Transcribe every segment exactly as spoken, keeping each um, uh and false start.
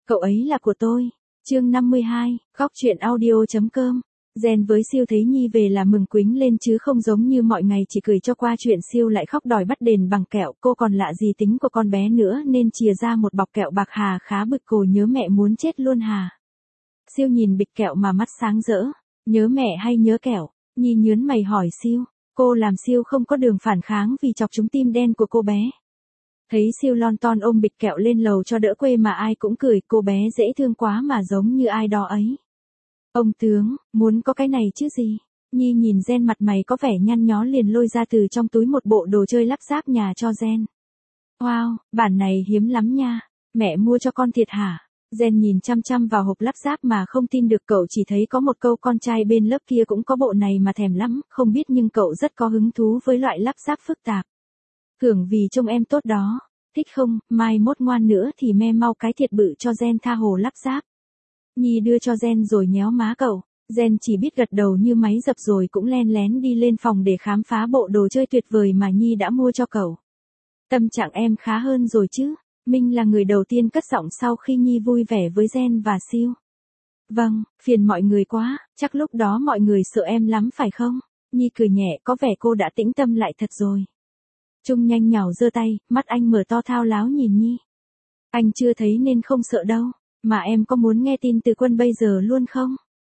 Cậu ấy là của tôi. Chương năm mươi hai, góc truyện audio.com. Gen với Siêu thấy Nhi về là mừng quính lên chứ không giống như mọi ngày chỉ cười cho qua chuyện Siêu lại khóc đòi bắt đền bằng kẹo. Cô còn lạ gì tính của con bé nữa nên chìa ra một bọc kẹo bạc. Hà khá bực cô nhớ mẹ muốn chết luôn Hà. Siêu nhìn bịch kẹo mà mắt sáng rỡ. Nhớ mẹ hay nhớ kẹo? Nhi nhớn mày hỏi Siêu. Cô làm Siêu không có đường phản kháng vì chọc trúng tim đen của cô bé. Thấy Siêu lon ton ôm bịch kẹo lên lầu cho đỡ quê mà ai cũng cười, cô bé dễ thương quá mà giống như ai đó ấy. Ông tướng, muốn có cái này chứ gì? Nhi nhìn Gen mặt mày có vẻ nhăn nhó liền lôi ra từ trong túi một bộ đồ chơi lắp ráp nhà cho Gen. Wow, bản này hiếm lắm nha. Mẹ mua cho con thiệt hả? Gen nhìn chăm chăm vào hộp lắp ráp mà không tin được, cậu chỉ thấy có một câu con trai bên lớp kia cũng có bộ này mà thèm lắm, không biết nhưng cậu rất có hứng thú với loại lắp ráp phức tạp. Hưởng vì trông em tốt đó, thích không, mai mốt ngoan nữa thì me mau cái thiệt bự cho Gen tha hồ lắp ráp. Nhi đưa cho Gen rồi nhéo má cậu, Gen chỉ biết gật đầu như máy dập rồi cũng len lén đi lên phòng để khám phá bộ đồ chơi tuyệt vời mà Nhi đã mua cho cậu. Tâm trạng em khá hơn rồi chứ? Minh là người đầu tiên cất giọng sau khi Nhi vui vẻ với Gen và Siêu. Vâng, phiền mọi người quá, chắc lúc đó mọi người sợ em lắm phải không? Nhi cười nhẹ, có vẻ cô đã tĩnh tâm lại thật rồi. Trung nhanh nhảu giơ tay, mắt anh mở to thao láo nhìn Nhi. Anh chưa thấy nên không sợ đâu, mà em có muốn nghe tin từ Quân bây giờ luôn không?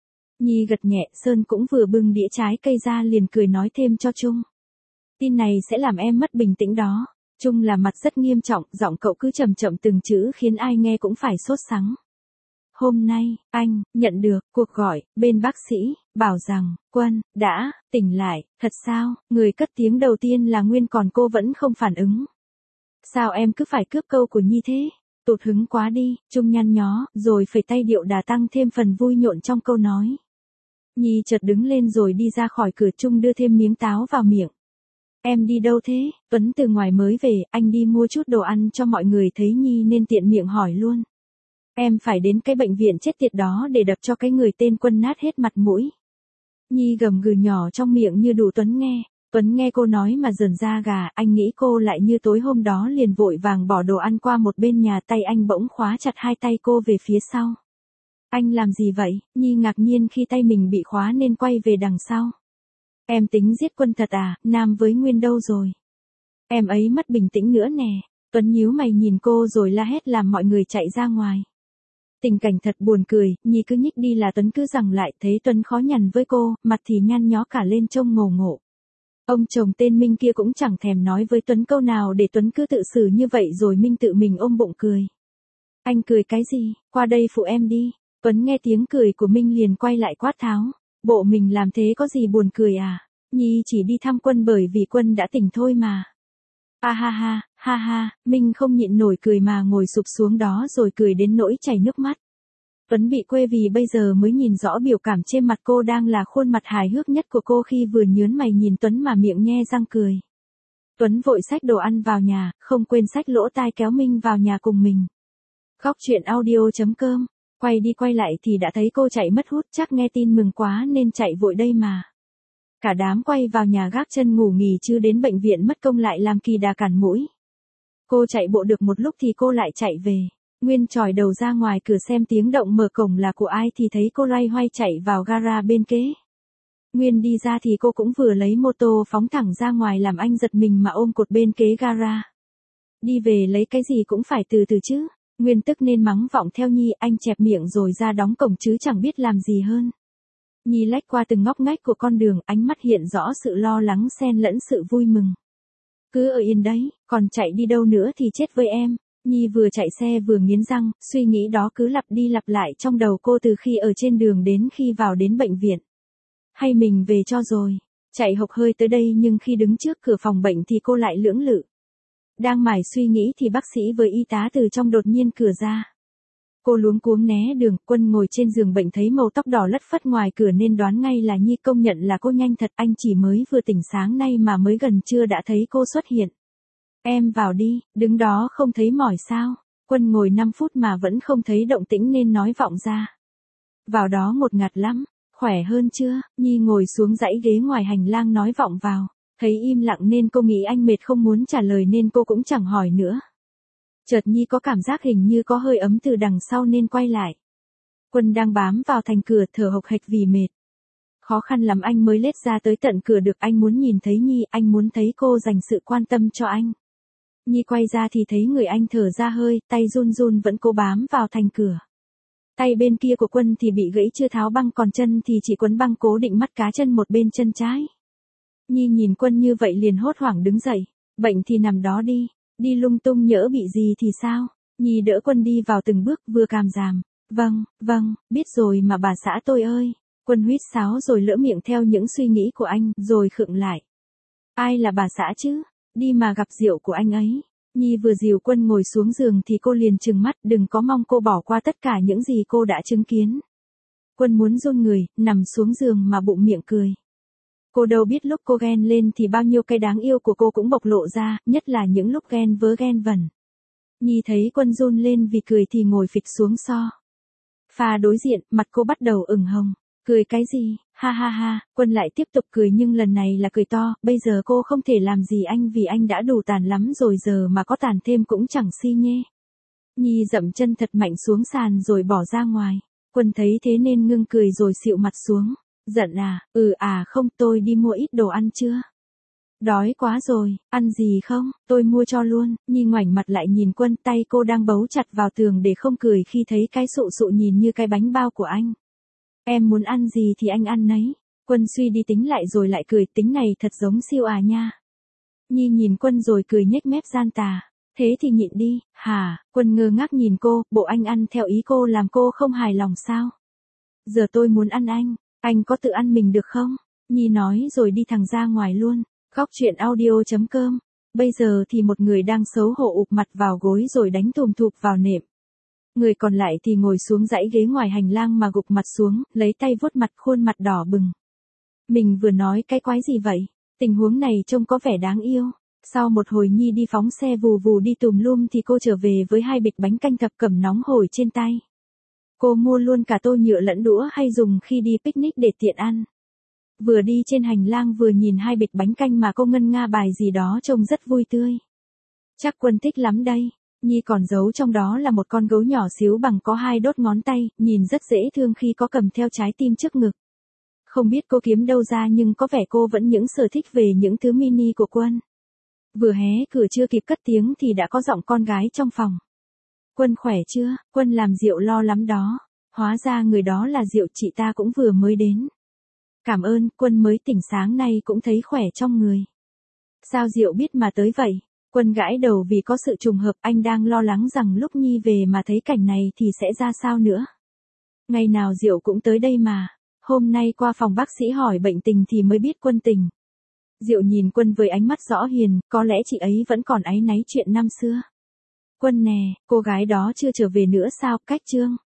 Nhi gật nhẹ, Sơn cũng vừa bưng đĩa trái cây ra liền cười nói thêm cho Trung. Tin này sẽ làm em mất bình tĩnh đó. Trung là mặt rất nghiêm trọng, giọng cậu cứ chậm chậm từng chữ khiến ai nghe cũng phải sốt sắng. Hôm nay, anh, nhận được cuộc gọi, bên bác sĩ, bảo rằng, Quân, đã, tỉnh lại, thật sao? Người cất tiếng đầu tiên là Nguyên còn cô vẫn không phản ứng. Sao em cứ phải cướp câu của Nhi thế? Tụt hứng quá đi, Trung nhăn nhó, rồi phẩy tay điệu đà tăng thêm phần vui nhộn trong câu nói. Nhi chợt đứng lên rồi đi ra khỏi cửa, Trung đưa thêm miếng táo vào miệng. Em đi đâu thế? Tuấn từ ngoài mới về, anh đi mua chút đồ ăn cho mọi người, thấy Nhi nên tiện miệng hỏi luôn. Em phải đến cái bệnh viện chết tiệt đó để đập cho cái người tên Quân nát hết mặt mũi. Nhi gầm gừ nhỏ trong miệng như đủ Tuấn nghe. Tuấn nghe cô nói mà rờn da gà, anh nghĩ cô lại như tối hôm đó liền vội vàng bỏ đồ ăn qua một bên nhà, tay anh bỗng khóa chặt hai tay cô về phía sau. Anh làm gì vậy? Nhi ngạc nhiên khi tay mình bị khóa nên quay về đằng sau. Em tính giết Quân thật à, Nam với Nguyên đâu rồi? Em ấy mất bình tĩnh nữa nè. Tuấn nhíu mày nhìn cô rồi la hét làm mọi người chạy ra ngoài. Tình cảnh thật buồn cười, Nhi cứ nhích đi là Tuấn cứ giằng lại, thấy Tuấn khó nhằn với cô, mặt thì nhăn nhó cả lên trông ngổ ngộ. Ông chồng tên Minh kia cũng chẳng thèm nói với Tuấn câu nào để Tuấn cứ tự xử như vậy rồi Minh tự mình ôm bụng cười. Anh cười cái gì, qua đây phụ em đi. Tuấn nghe tiếng cười của Minh liền quay lại quát tháo. Bộ mình làm thế có gì buồn cười à? Nhi chỉ đi thăm Quân bởi vì Quân đã tỉnh thôi mà. A ha ha, ha ha, Minh không nhịn nổi cười mà ngồi sụp xuống đó rồi cười đến nỗi chảy nước mắt. Tuấn bị quê vì bây giờ mới nhìn rõ biểu cảm trên mặt cô đang là khuôn mặt hài hước nhất của cô khi vừa nhớn mày nhìn Tuấn mà miệng nhe răng cười. Tuấn vội xách đồ ăn vào nhà, không quên xách lỗ tai kéo Minh vào nhà cùng mình. Góc truyện audio.com. Quay đi quay lại thì đã thấy cô chạy mất hút, chắc nghe tin mừng quá nên chạy vội đây mà. Cả đám quay vào nhà gác chân ngủ nghỉ chứ đến bệnh viện mất công lại làm kỳ đà cản mũi. Cô chạy bộ được một lúc thì cô lại chạy về. Nguyên chòi đầu ra ngoài cửa xem tiếng động mở cổng là của ai thì thấy cô loay hoay chạy vào gara bên kế. Nguyên đi ra thì cô cũng vừa lấy mô tô phóng thẳng ra ngoài làm anh giật mình mà ôm cột bên kế gara. Đi về lấy cái gì cũng phải từ từ chứ. Nguyên tức nên mắng vọng theo Nhi, anh chẹp miệng rồi ra đóng cổng chứ chẳng biết làm gì hơn. Nhi lách qua từng ngóc ngách của con đường, ánh mắt hiện rõ sự lo lắng xen lẫn sự vui mừng. Cứ ở yên đấy, còn chạy đi đâu nữa thì chết với em. Nhi vừa chạy xe vừa nghiến răng, suy nghĩ đó cứ lặp đi lặp lại trong đầu cô từ khi ở trên đường đến khi vào đến bệnh viện. Hay mình về cho rồi. Chạy hộc hơi tới đây nhưng khi đứng trước cửa phòng bệnh thì cô lại lưỡng lự. Đang mải suy nghĩ thì bác sĩ với y tá từ trong đột nhiên cửa ra. Cô luống cuống né đường, Quân ngồi trên giường bệnh thấy màu tóc đỏ lất phất ngoài cửa nên đoán ngay là Nhi, công nhận là cô nhanh thật, anh chỉ mới vừa tỉnh sáng nay mà mới gần trưa đã thấy cô xuất hiện. Em vào đi, đứng đó không thấy mỏi sao? Quân ngồi năm phút mà vẫn không thấy động tĩnh nên nói vọng ra. Vào đó một ngạt lắm, khỏe hơn chưa? Nhi ngồi xuống dãy ghế ngoài hành lang nói vọng vào. Thấy im lặng nên cô nghĩ anh mệt không muốn trả lời nên cô cũng chẳng hỏi nữa. Chợt Nhi có cảm giác hình như có hơi ấm từ đằng sau nên quay lại. Quân đang bám vào thành cửa thở hộc hạch vì mệt. Khó khăn lắm anh mới lết ra tới tận cửa được, anh muốn nhìn thấy Nhi, anh muốn thấy cô dành sự quan tâm cho anh. Nhi quay ra thì thấy người anh thở ra hơi, tay run run vẫn cố bám vào thành cửa. Tay bên kia của Quân thì bị gãy chưa tháo băng, còn chân thì chỉ quấn băng cố định mắt cá chân một bên chân trái. Nhi nhìn Quân như vậy liền hốt hoảng đứng dậy. Bệnh thì nằm đó đi, đi lung tung nhỡ bị gì thì sao? Nhi đỡ Quân đi vào từng bước vừa càm ràm. Vâng, vâng, biết rồi mà bà xã tôi ơi. Quân huýt sáo rồi lỡ miệng theo những suy nghĩ của anh, rồi khựng lại. Ai là bà xã chứ? Đi mà gặp rượu của anh ấy. Nhi vừa dìu Quân ngồi xuống giường thì cô liền trừng mắt, đừng có mong cô bỏ qua tất cả những gì cô đã chứng kiến. Quân muốn run người, nằm xuống giường mà bụng miệng cười. Cô đâu biết lúc cô ghen lên thì bao nhiêu cái đáng yêu của cô cũng bộc lộ ra, nhất là những lúc ghen vớ ghen vẩn. Nhi thấy Quân run lên vì cười thì ngồi phịch xuống so. Pha đối diện, mặt cô bắt đầu ửng hồng. Cười cái gì, ha ha ha, Quân lại tiếp tục cười nhưng lần này là cười to, bây giờ cô không thể làm gì anh vì anh đã đủ tàn lắm rồi, giờ mà có tàn thêm cũng chẳng si nhê. Nhi dậm chân thật mạnh xuống sàn rồi bỏ ra ngoài. Quân thấy thế nên ngưng cười rồi xịu mặt xuống. Giận à, ừ à không, tôi đi mua ít đồ ăn chưa? Đói quá rồi, ăn gì không, tôi mua cho luôn. Nhi ngoảnh mặt lại nhìn Quân, tay cô đang bấu chặt vào tường để không cười khi thấy cái sụ sụ nhìn như cái bánh bao của anh. Em muốn ăn gì thì anh ăn nấy. Quân suy đi tính lại rồi lại cười, tính này thật giống siêu à nha. Nhi nhìn Quân rồi cười nhếch mép gian tà. Thế thì nhịn đi, hả? Quân ngơ ngác nhìn cô, bộ anh ăn theo ý cô làm cô không hài lòng sao? Giờ tôi muốn ăn anh, anh có tự ăn mình được không? Nhi nói rồi đi thẳng ra ngoài luôn. Góc chuyện audio chấm com. Bây giờ thì một người đang xấu hổ ụp mặt vào gối rồi đánh tùm thụp vào nệm. Người còn lại thì ngồi xuống dãy ghế ngoài hành lang mà gục mặt xuống, lấy tay vuốt mặt, khuôn mặt đỏ bừng. Mình vừa nói cái quái gì vậy? Tình huống này trông có vẻ đáng yêu. Sau một hồi Nhi đi phóng xe vù vù đi tùm lum thì cô trở về với hai bịch bánh canh thập cẩm nóng hổi trên tay. Cô mua luôn cả tô nhựa lẫn đũa hay dùng khi đi picnic để tiện ăn. Vừa đi trên hành lang vừa nhìn hai bịch bánh canh mà cô ngân nga bài gì đó trông rất vui tươi. Chắc Quân thích lắm đây. Nhi còn giấu trong đó là một con gấu nhỏ xíu bằng có hai đốt ngón tay, nhìn rất dễ thương khi có cầm theo trái tim trước ngực. Không biết cô kiếm đâu ra nhưng có vẻ cô vẫn những sở thích về những thứ mini của Quân. Vừa hé cửa chưa kịp cất tiếng thì đã có giọng con gái trong phòng. Quân khỏe chưa? Quân làm Diệu lo lắm đó. Hóa ra người đó là Diệu, chị ta cũng vừa mới đến. Cảm ơn, Quân mới tỉnh sáng nay cũng thấy khỏe trong người. Sao Diệu biết mà tới vậy? Quân gãi đầu vì có sự trùng hợp, anh đang lo lắng rằng lúc Nhi về mà thấy cảnh này thì sẽ ra sao nữa. Ngày nào Diệu cũng tới đây mà. Hôm nay qua phòng bác sĩ hỏi bệnh tình thì mới biết Quân tỉnh. Diệu nhìn Quân với ánh mắt rõ hiền, có lẽ chị ấy vẫn còn áy náy chuyện năm xưa. Quân nè, cô gái đó chưa trở về nữa sao? Cách Trương.